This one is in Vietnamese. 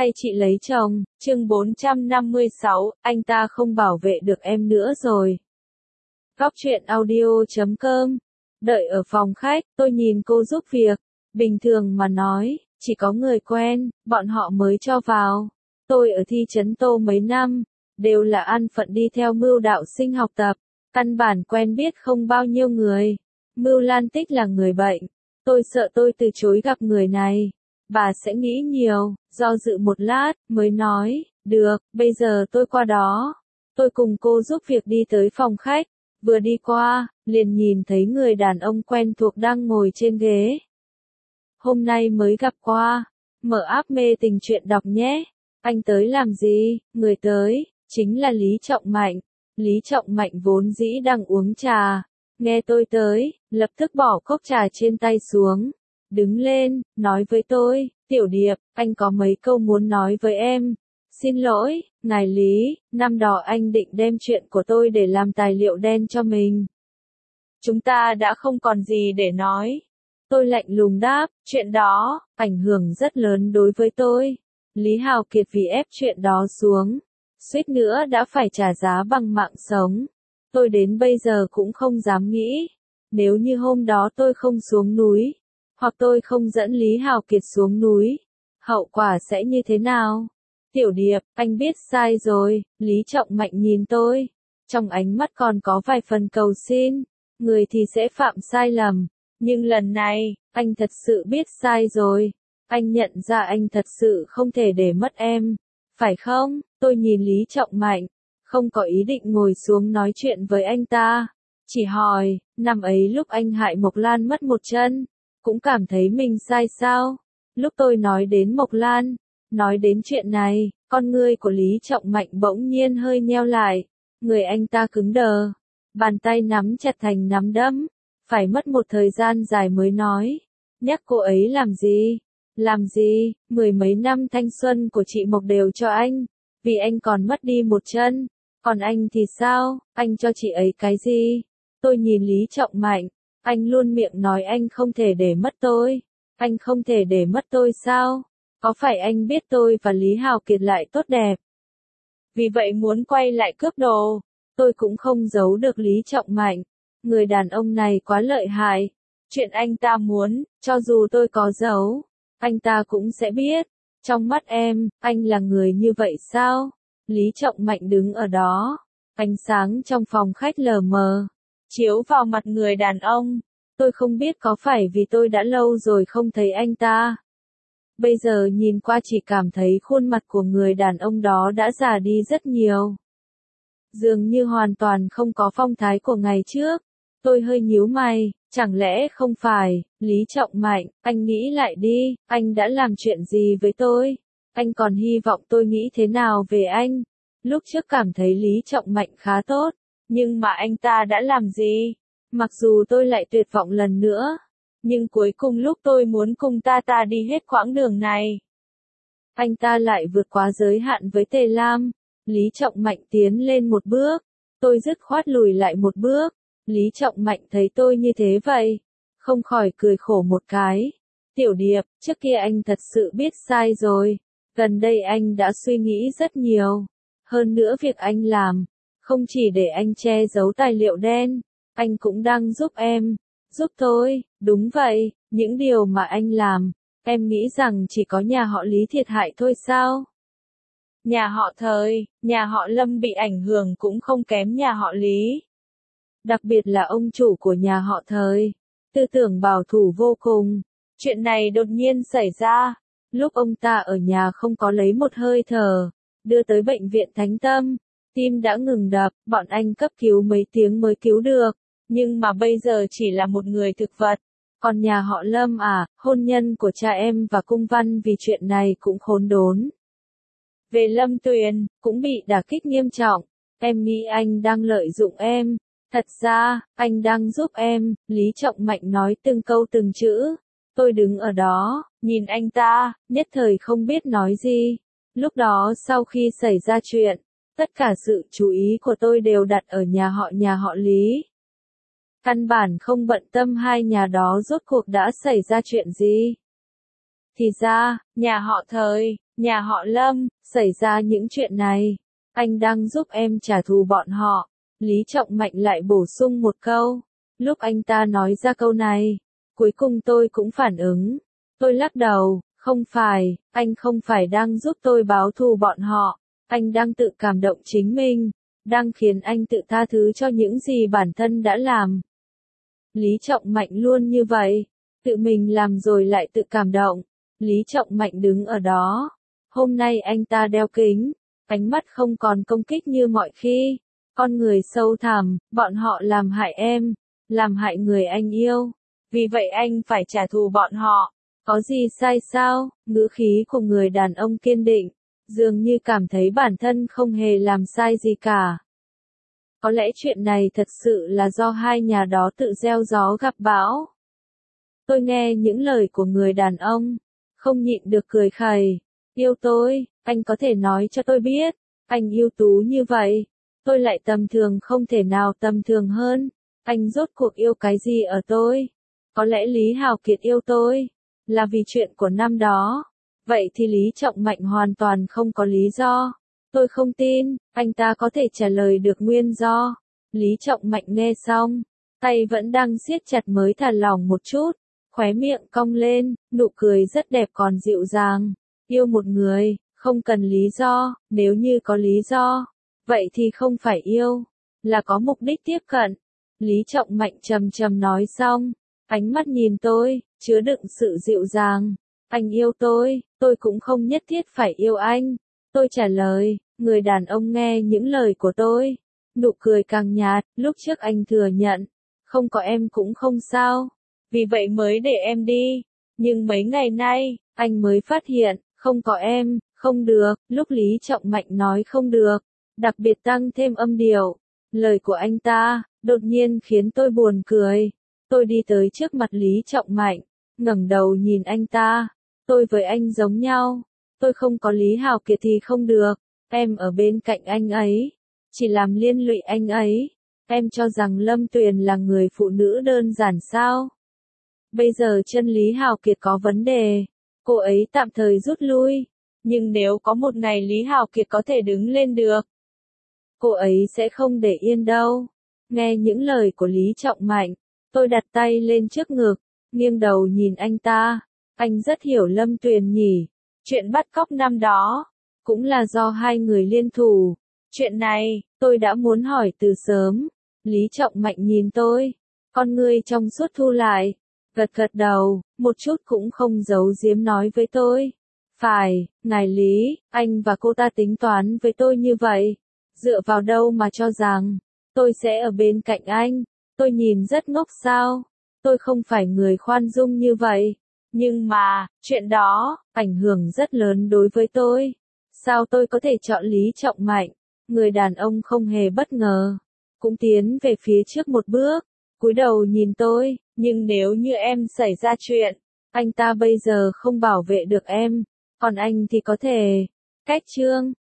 hay chị lấy chồng, chương 456, anh ta không bảo vệ được em nữa rồi. Góc truyện audio.com. Đợi ở phòng khách, tôi nhìn cô giúp việc. Bình thường mà nói, chỉ có người quen, bọn họ mới cho vào. Tôi ở thị trấn Tô mấy năm, đều là an phận đi theo Mưu đạo sinh học tập. Căn bản quen biết không bao nhiêu người. Mưu Lan Tích là người bệnh. Tôi sợ tôi từ chối gặp người này. Bà sẽ nghĩ nhiều, do dự một lát, mới nói, được, bây giờ tôi qua đó. Tôi cùng cô giúp việc đi tới phòng khách. Vừa đi qua, liền nhìn thấy người đàn ông quen thuộc đang ngồi trên ghế. Hôm nay mới gặp qua. Mở app mê tình truyện đọc nhé. Anh tới làm gì? Người tới, chính là Lý Trọng Mạnh. Lý Trọng Mạnh vốn dĩ đang uống trà. Nghe tôi tới, lập tức bỏ cốc trà trên tay xuống. Đứng lên, nói với tôi, Tiểu Điệp, anh có mấy câu muốn nói với em. Xin lỗi, ngài Lý, năm đó anh định đem chuyện của tôi để làm tài liệu đen cho mình. Chúng ta đã không còn gì để nói. Tôi lạnh lùng đáp, chuyện đó, ảnh hưởng rất lớn đối với tôi. Lý Hào Kiệt vì ép chuyện đó xuống, suýt nữa đã phải trả giá bằng mạng sống. Tôi đến bây giờ cũng không dám nghĩ, nếu như hôm đó tôi không xuống núi, hoặc tôi không dẫn Lý Hào Kiệt xuống núi, hậu quả sẽ như thế nào? Tiểu Điệp, anh biết sai rồi, Lý Trọng Mạnh nhìn tôi, trong ánh mắt còn có vài phần cầu xin, người thì sẽ phạm sai lầm, nhưng lần này, anh thật sự biết sai rồi, anh nhận ra anh thật sự không thể để mất em, phải không? Tôi nhìn Lý Trọng Mạnh, không có ý định ngồi xuống nói chuyện với anh ta, chỉ hỏi, năm ấy lúc anh hại Mộc Lan mất một chân, cũng cảm thấy mình sai sao? Lúc tôi nói đến Mộc Lan, nói đến chuyện này, con ngươi của Lý Trọng Mạnh bỗng nhiên hơi nheo lại, người anh ta cứng đờ, bàn tay nắm chặt thành nắm đấm, phải mất một thời gian dài mới nói, nhắc cô ấy làm gì? Làm gì? 10 mấy năm thanh xuân của chị Mộc đều cho anh, vì anh còn mất đi một chân, còn anh thì sao? Anh cho chị ấy cái gì? Tôi nhìn Lý Trọng Mạnh, anh luôn miệng nói anh không thể để mất tôi, anh không thể để mất tôi sao? Có phải anh biết tôi và Lý Hào Kiệt lại tốt đẹp? Vì vậy muốn quay lại cướp đồ, tôi cũng không giấu được Lý Trọng Mạnh. Người đàn ông này quá lợi hại. Chuyện anh ta muốn, cho dù tôi có giấu, anh ta cũng sẽ biết. Trong mắt em, anh là người như vậy sao? Lý Trọng Mạnh đứng ở đó. Ánh sáng trong phòng khách lờ mờ, chiếu vào mặt người đàn ông. Tôi không biết có phải vì tôi đã lâu rồi không thấy anh ta. Bây giờ nhìn qua chỉ cảm thấy khuôn mặt của người đàn ông đó đã già đi rất nhiều. Dường như hoàn toàn không có phong thái của ngày trước. Tôi hơi nhíu mày, chẳng lẽ không phải, Lý Trọng Mạnh, anh nghĩ lại đi, anh đã làm chuyện gì với tôi? Anh còn hy vọng tôi nghĩ thế nào về anh? Lúc trước cảm thấy Lý Trọng Mạnh khá tốt, nhưng mà anh ta đã làm gì? Mặc dù tôi lại tuyệt vọng lần nữa, nhưng cuối cùng lúc tôi muốn cùng ta đi hết quãng đường này, anh ta lại vượt quá giới hạn với Tề Lam. Lý Trọng Mạnh tiến lên một bước, tôi dứt khoát lùi lại một bước. Lý Trọng Mạnh thấy tôi như thế vậy, không khỏi cười khổ một cái. Tiểu Điệp, trước kia anh thật sự biết sai rồi, gần đây anh đã suy nghĩ rất nhiều. Hơn nữa việc anh làm, không chỉ để anh che giấu tài liệu đen, anh cũng đang giúp em, giúp tôi, đúng vậy, những điều mà anh làm, em nghĩ rằng chỉ có nhà họ Lý thiệt hại thôi sao? Nhà họ Thời, nhà họ Lâm bị ảnh hưởng cũng không kém nhà họ Lý. Đặc biệt là ông chủ của nhà họ Thời, tư tưởng bảo thủ vô cùng. Chuyện này đột nhiên xảy ra, lúc ông ta ở nhà không có lấy một hơi thở, đưa tới bệnh viện Thánh Tâm, tim đã ngừng đập, bọn anh cấp cứu mấy tiếng mới cứu được, nhưng mà bây giờ chỉ là một người thực vật. Còn nhà họ Lâm hôn nhân của cha em và Cung Văn vì chuyện này cũng khốn đốn. Về Lâm Tuyền, cũng bị đả kích nghiêm trọng, em nghĩ anh đang lợi dụng em. Thật ra, anh đang giúp em, Lý Trọng Mạnh nói từng câu từng chữ. Tôi đứng ở đó, nhìn anh ta, nhất thời không biết nói gì. Lúc đó sau khi xảy ra chuyện, tất cả sự chú ý của tôi đều đặt ở nhà họ Lý. Căn bản không bận tâm hai nhà đó rốt cuộc đã xảy ra chuyện gì. Thì ra, nhà họ Thời, Nhà họ Lâm, xảy ra những chuyện này. Anh đang giúp em trả thù bọn họ. Lý Trọng Mạnh lại bổ sung một câu. Lúc anh ta nói ra câu này, cuối cùng tôi cũng phản ứng. Tôi lắc đầu, không phải, anh không phải đang giúp tôi báo thù bọn họ. Anh đang tự cảm động chính mình, đang khiến anh tự tha thứ cho những gì bản thân đã làm. Lý Trọng Mạnh luôn như vậy, tự mình làm rồi lại tự cảm động. Lý Trọng Mạnh đứng ở đó. Hôm nay anh ta đeo kính, ánh mắt không còn công kích như mọi khi. Con người sâu thẳm, bọn họ làm hại em, làm hại người anh yêu. Vì vậy anh phải trả thù bọn họ. Có gì sai sao? Ngữ khí của người đàn ông kiên định, dường như cảm thấy bản thân không hề làm sai gì cả. Có lẽ chuyện này thật sự là do hai nhà đó tự gieo gió gặp bão. Tôi nghe những lời của người đàn ông, không nhịn được cười khẩy. Yêu tôi, anh có thể nói cho tôi biết, anh ưu tú như vậy, tôi lại tầm thường không thể nào tầm thường hơn. Anh rốt cuộc yêu cái gì ở tôi? Có lẽ Lý Hào Kiệt yêu tôi là vì chuyện của năm đó. Vậy thì Lý Trọng Mạnh hoàn toàn không có lý do. Tôi không tin, anh ta có thể trả lời được nguyên do. Lý Trọng Mạnh nghe xong, tay vẫn đang siết chặt mới thả lỏng một chút, khóe miệng cong lên, nụ cười rất đẹp còn dịu dàng. Yêu một người, không cần lý do, nếu như có lý do, vậy thì không phải yêu, là có mục đích tiếp cận. Lý Trọng Mạnh trầm trầm nói xong, ánh mắt nhìn tôi, chứa đựng sự dịu dàng. Anh yêu tôi cũng không nhất thiết phải yêu anh. Tôi trả lời, người đàn ông nghe những lời của tôi. Nụ cười càng nhạt, lúc trước anh thừa nhận, không có em cũng không sao. Vì vậy mới để em đi. Nhưng mấy ngày nay, anh mới phát hiện, không có em, không được. Lúc Lý Trọng Mạnh nói không được, đặc biệt tăng thêm âm điệu. Lời của anh ta, đột nhiên khiến tôi buồn cười. Tôi đi tới trước mặt Lý Trọng Mạnh, ngẩng đầu nhìn anh ta. Tôi với anh giống nhau. Tôi không có Lý Hào Kiệt thì không được. Em ở bên cạnh anh ấy, chỉ làm liên lụy anh ấy. Em cho rằng Lâm Tuyền là người phụ nữ đơn giản sao? Bây giờ chân Lý Hào Kiệt có vấn đề, cô ấy tạm thời rút lui. Nhưng nếu có một ngày Lý Hào Kiệt có thể đứng lên được, cô ấy sẽ không để yên đâu. Nghe những lời của Lý Trọng Mạnh, tôi đặt tay lên trước ngực, nghiêng đầu nhìn anh ta. Anh rất hiểu Lâm Tuyền nhỉ. Chuyện bắt cóc năm đó, cũng là do hai người liên thủ. Chuyện này, tôi đã muốn hỏi từ sớm. Lý Trọng Mạnh nhìn tôi, con ngươi trong suốt thu lại, gật gật đầu, một chút cũng không giấu giếm nói với tôi. Phải, ngài Lý, anh và cô ta tính toán với tôi như vậy. Dựa vào đâu mà cho rằng, tôi sẽ ở bên cạnh anh. Tôi nhìn rất ngốc sao? Tôi không phải người khoan dung như vậy. Nhưng mà, chuyện đó, ảnh hưởng rất lớn đối với tôi. Sao tôi có thể chọn Lý Trọng Mạnh? Người đàn ông không hề bất ngờ, cũng tiến về phía trước một bước, cúi đầu nhìn tôi. Nhưng nếu như em xảy ra chuyện, anh ta bây giờ không bảo vệ được em, còn anh thì có thể. Cách chương